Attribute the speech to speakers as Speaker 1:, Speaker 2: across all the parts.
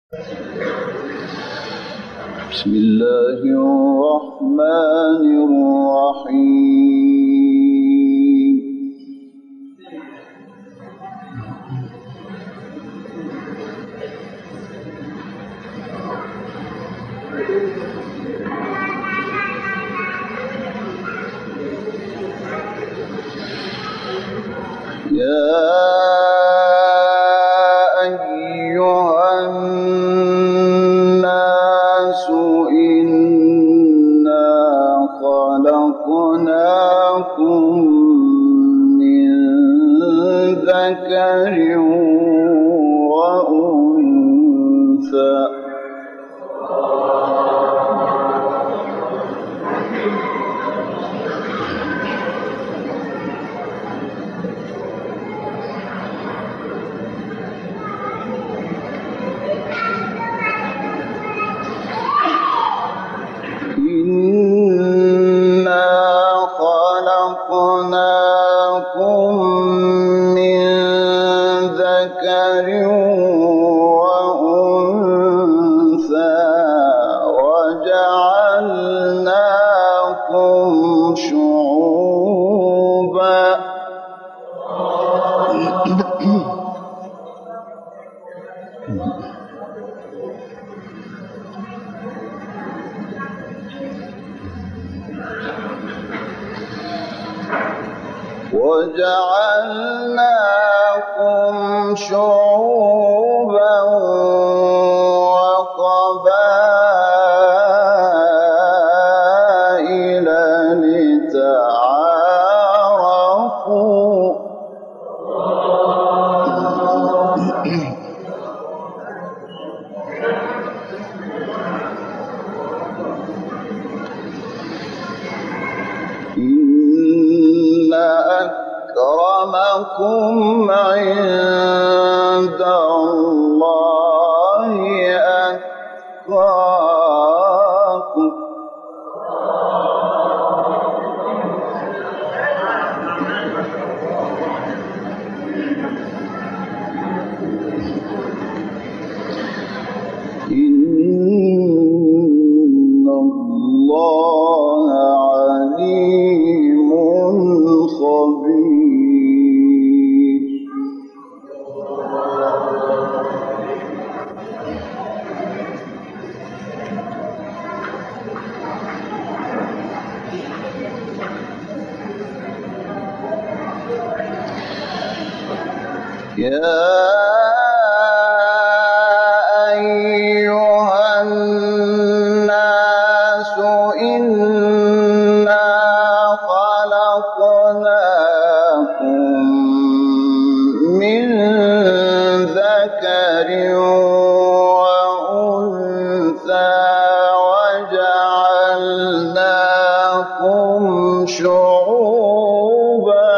Speaker 1: بسم الله الرحمن الرحيم. يا أيها الناس إنا خلقناكم من ذكر وأنثى وجعلناكم شعوبا وقبائل لتعارفوا إن أكرمكم عند الله أتقاكم إن الله عليم خبير. يا أيها الناس إنا خلقناكم من ذكر وأنثى وجعلناكم شعوبا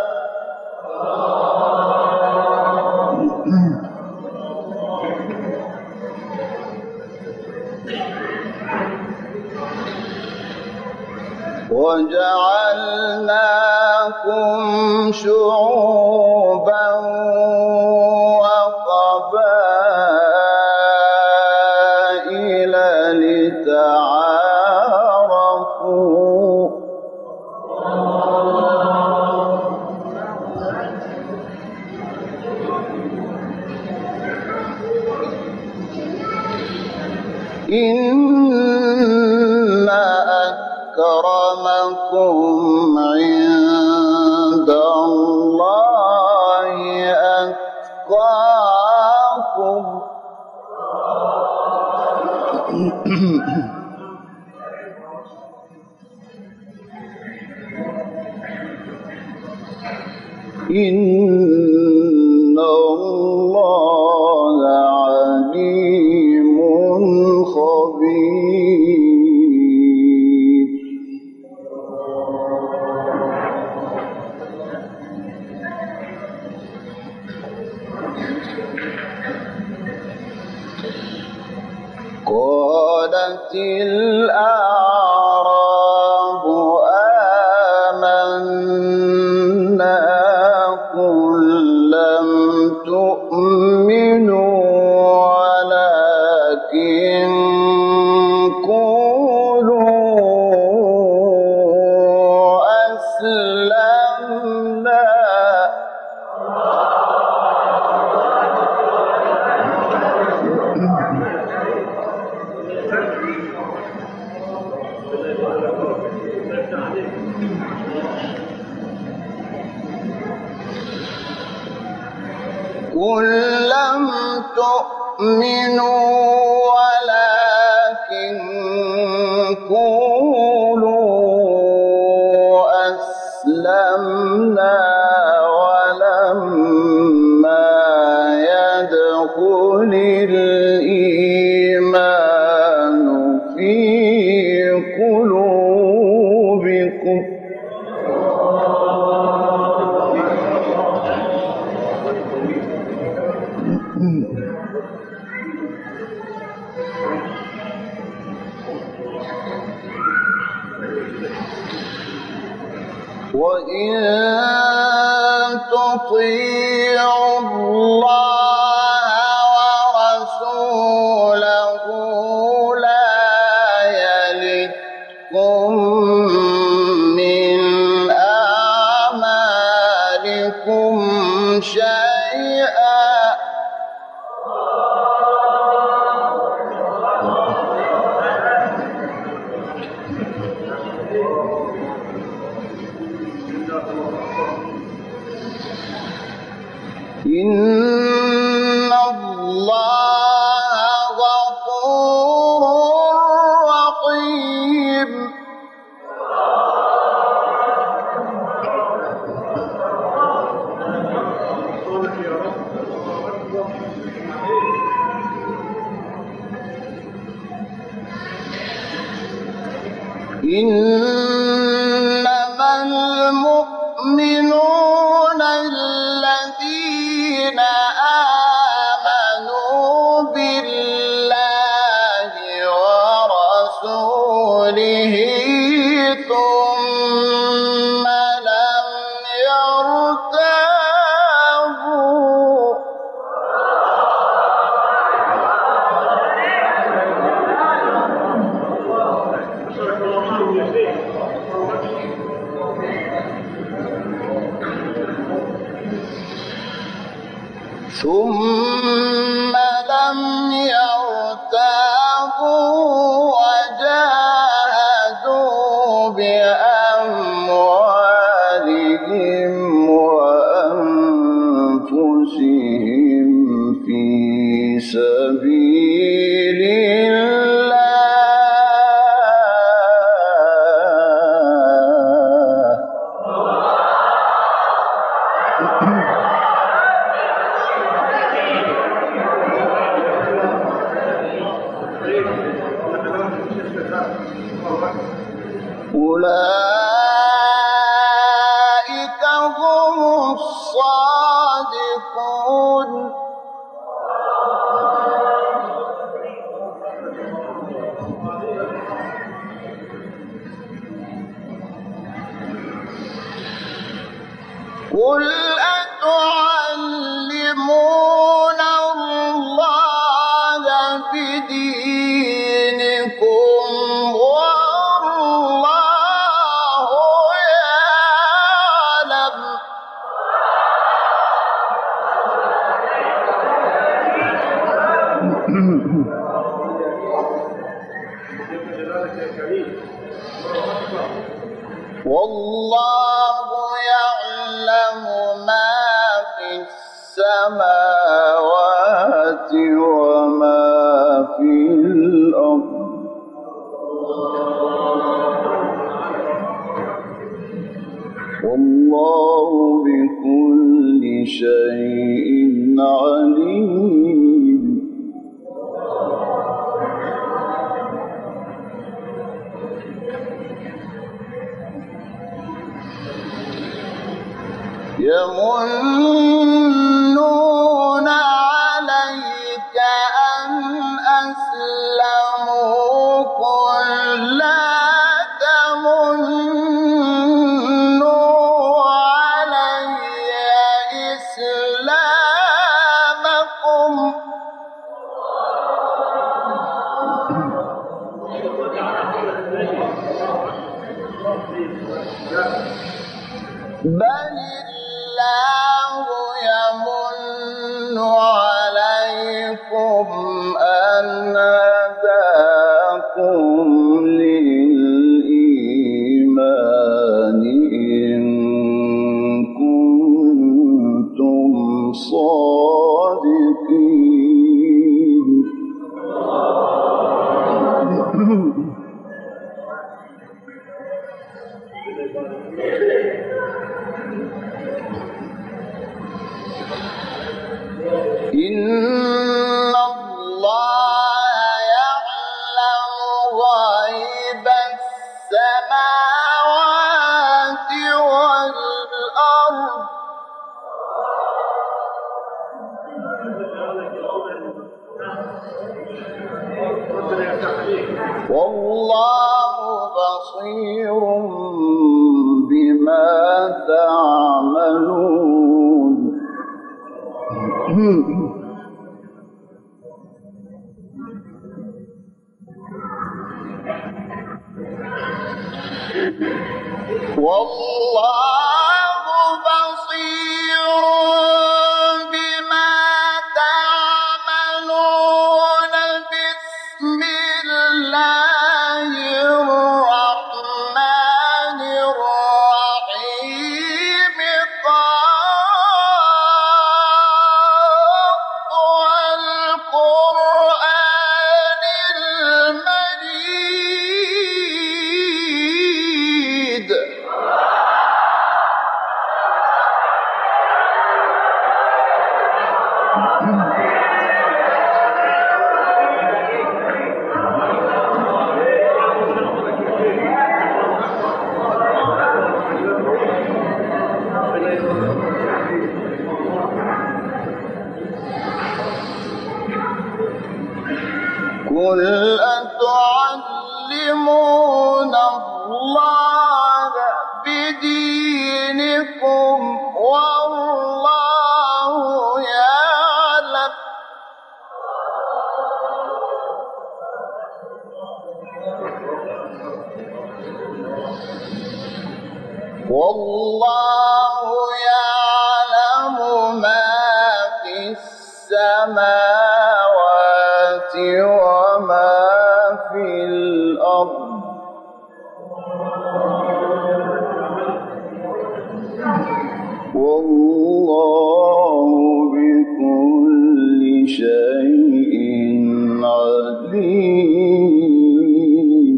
Speaker 1: وقبائل لتعارفوا إن أكرمكم عند الله أتقاكم إن الله عليم خبير. قالت الأعراب آمنا قل لم تؤمنوا ولكن قولوا أسلمنا قل لم تؤمنوا ولكن قولوا أسلمنا ولما يدخل الإيمان في قلوبكم وإن تطيعوا الله ورسوله لا يلدكم من أعمالكم شيئا إن الله غفور رحيم إنما المؤمنون الذين آمنوا بالله ورسوله ثم لم يرتابوا وجاهدوا بأموالهم وأنفسهم في سبيل أولئك هم الصادقون قل أتعلمون الله بدينكم والله يعلم والله يعلم ما في السماوات وما في الأرض والله بكل شيء عليم يمنون عليك أن أسلموا قل لا تمنوا علي إسلامكم بل الله يمن عليكم أن هداكم للإيمان إن كنتم صادقين. إن الله يعلم غيب السماوات والأرض والله بصير بما تعملون. والله بصير بما تعملون. بسم الله الرحمن الرحيم. والقرآن المجيد. قل أتعلمون الله بدينكم والله يعلم ما في السماوات وما في الأرض والله بكل شيء عليم.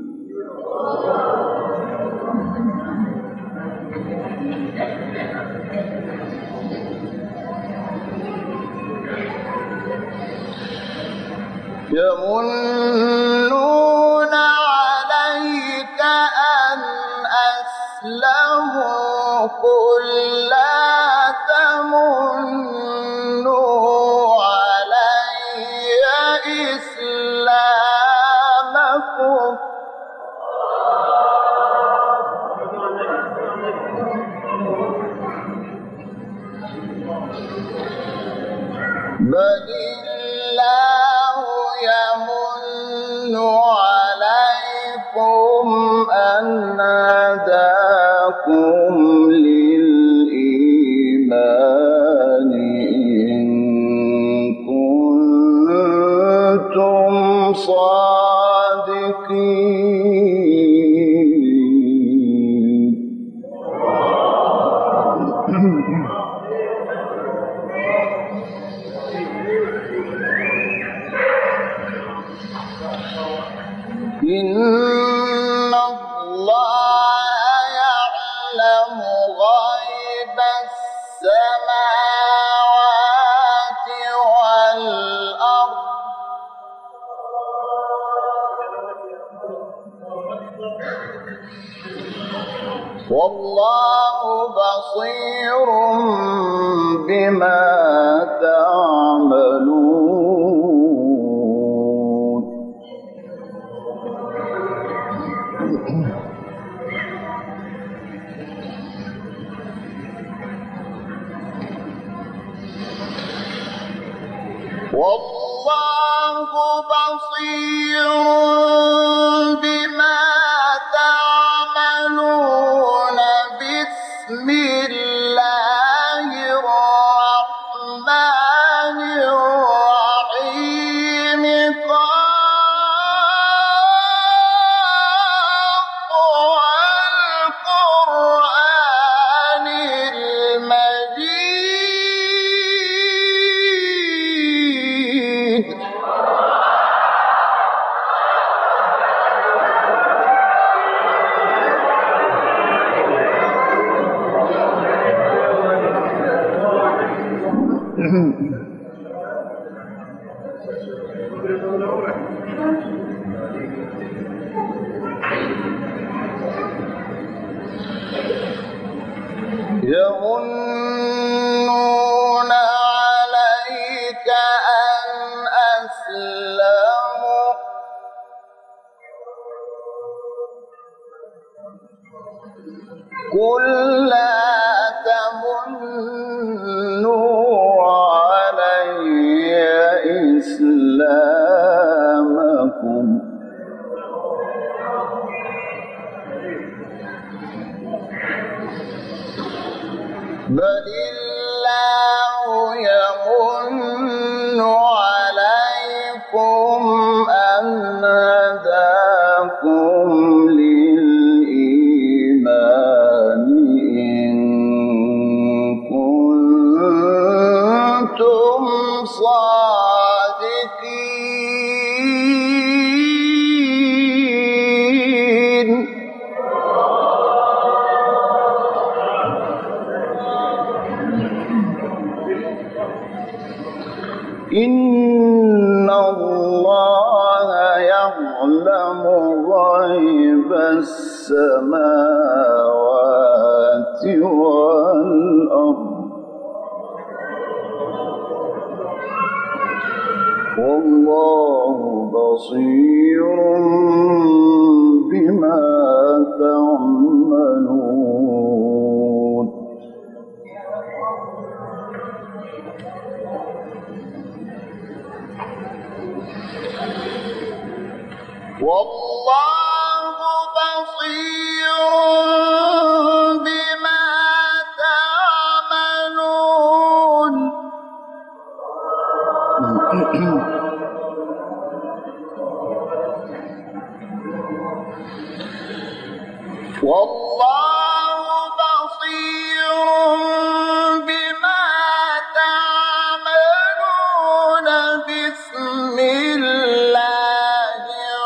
Speaker 1: يمنون عليك أن أسلموا قل لا تمنوا علي إسلامكم بل الله يمن عليكم أن هداكم للإيمان إن كنتم صادقين. إن الله يعلم غيب السماوات والأرض والله بصير بما تعملون. والله بصير بما تعملون. يمنون عليك أن أسلموا قل لا تمنوا علي إسلامكم بل الله يمن عليكم أن هداكم للإيمان إن كنتم صادقين إن الله يعلم غيب السماوات والأرض والله بصير بما تعملون والله بصير بما تعملون والله بصير بما تعملون بسم الله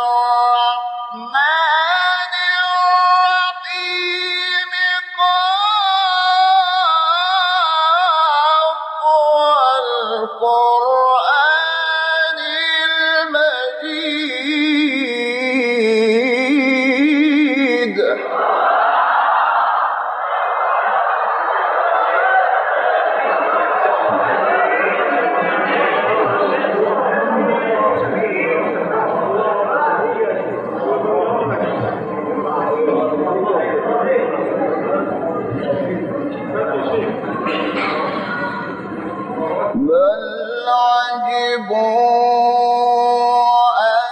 Speaker 1: الرحمن الرحيم قاف والقرآن المجيد بل عجبوا أن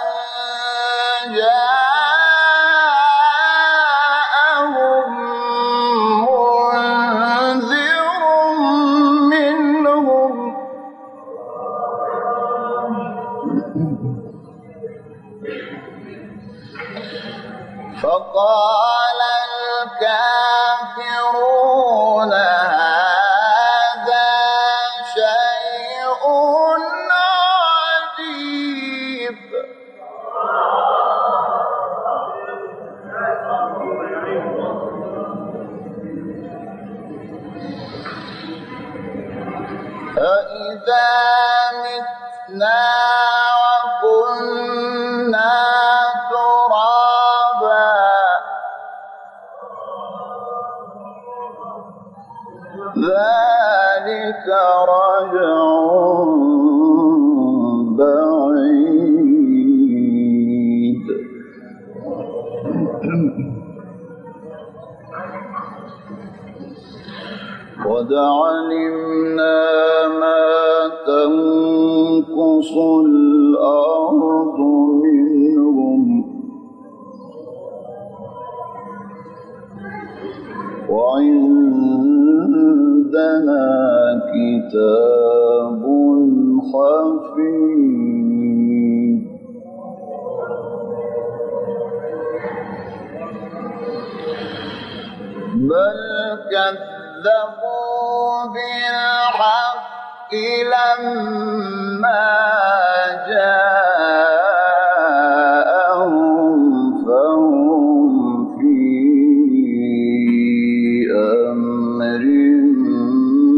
Speaker 1: جاءهم منذر منهم فقال الكافرون هذا شيء عجيب أإذا متنا وكنا ترابا ذلك رجع بعيد قد علمنا ما تنقص الأرض منهم وعندنا كتاب حفيظ بل كذبوا بالحق لما جاءهم فهم في أمر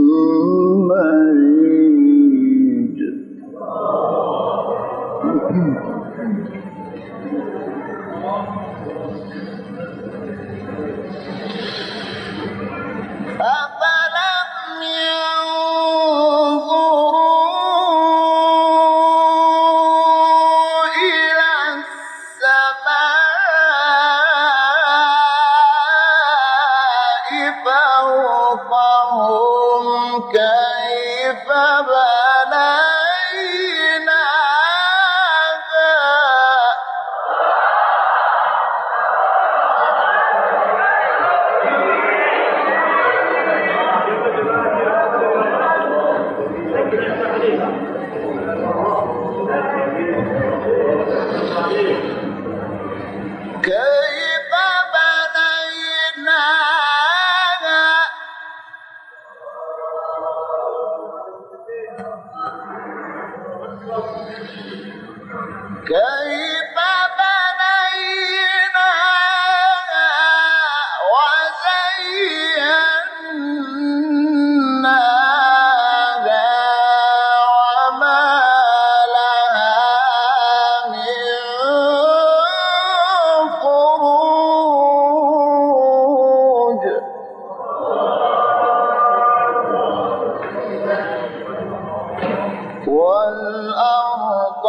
Speaker 1: مريج والأرض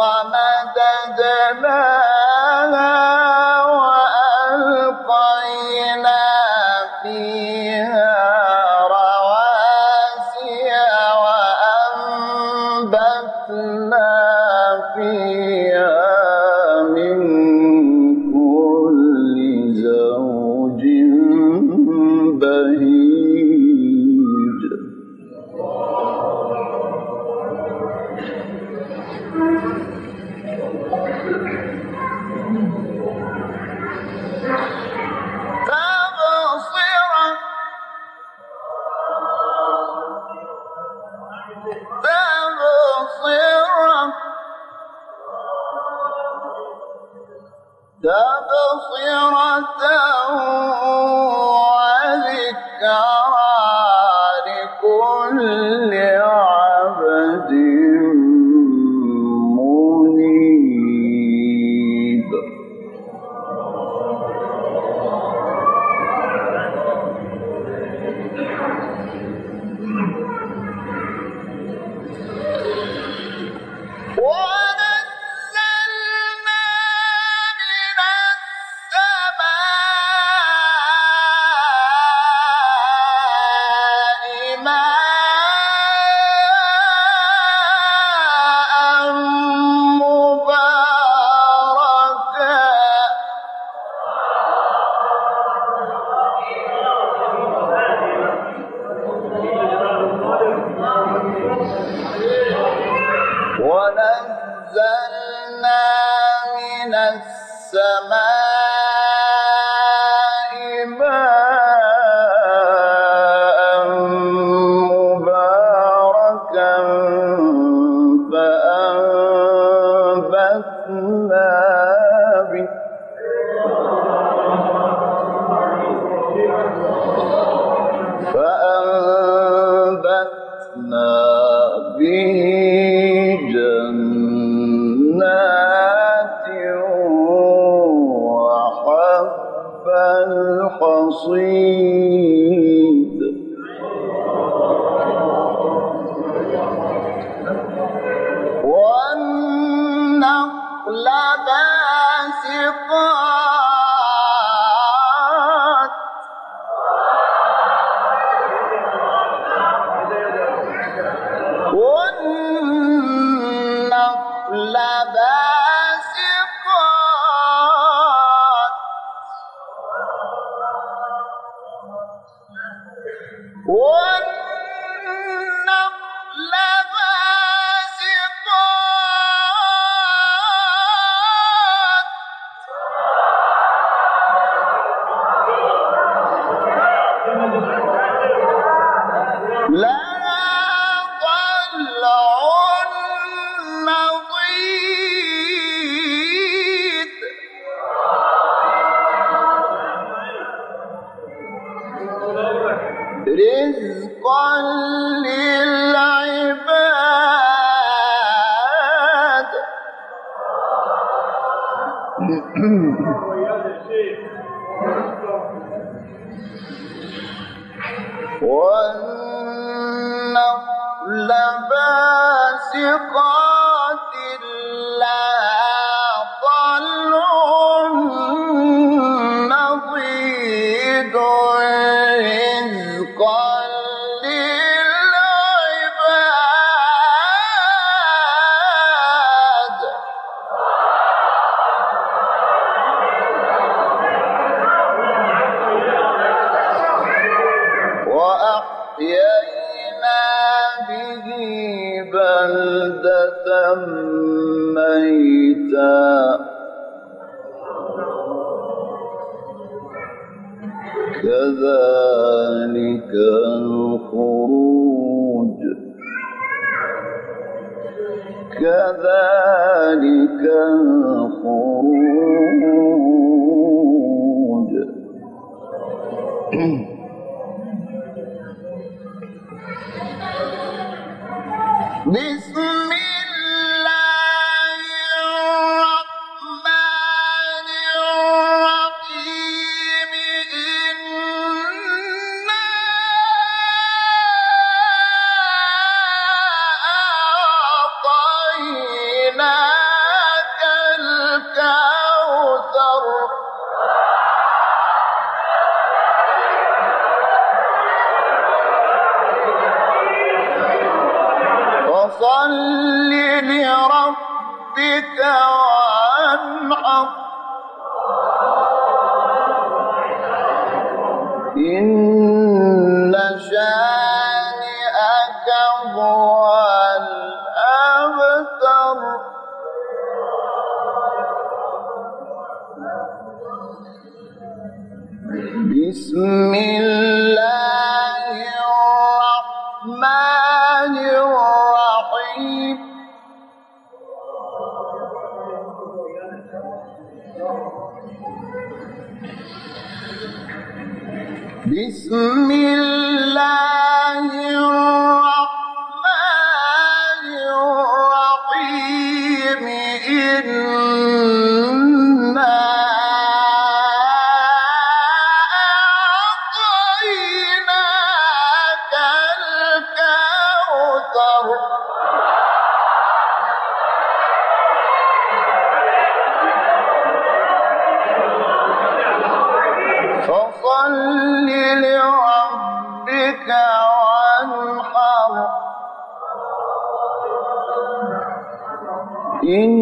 Speaker 1: مددناها وألقينا فيها رواسي وأنبتنا فيها من كل زوج بهيج تبصرة وذكرى لكل عبد منيب ونزلنا من السماء ماء مباركا فأنبتنا به جنات وحب الحصيد والنخل باسقات والنخل باسقات والنخل باسقات والنخل باسقات لها طلع نضيد رزقا للعباد وأحيينا به بلدة ميتا كذلك الخروج كذلك الخروج بسم الله الرحمن الرحيم إنا أعطيناك الكوثر فصل لربك وانحر إن شانئك هو الأبتر بسم الله الرحمن الرحيم بسم الله الرحمن الرحيم إنا أعطيناك الكوثر فصل لربك وانحر إن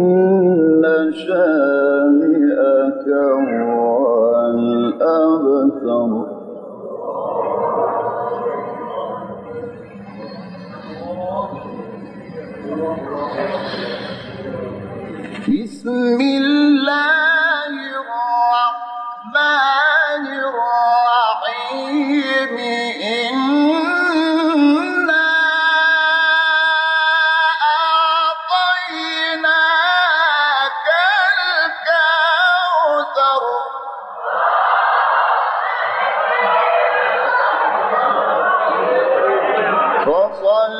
Speaker 1: شانئك هو الأبتر بسم الله الرحمن الرحيم إنا أعطيناك الكوثر فصل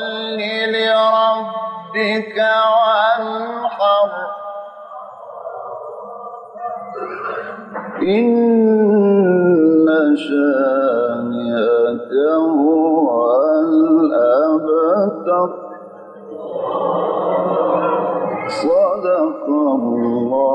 Speaker 1: لربك وانحر إن شانئك هو الأبتر صدق الله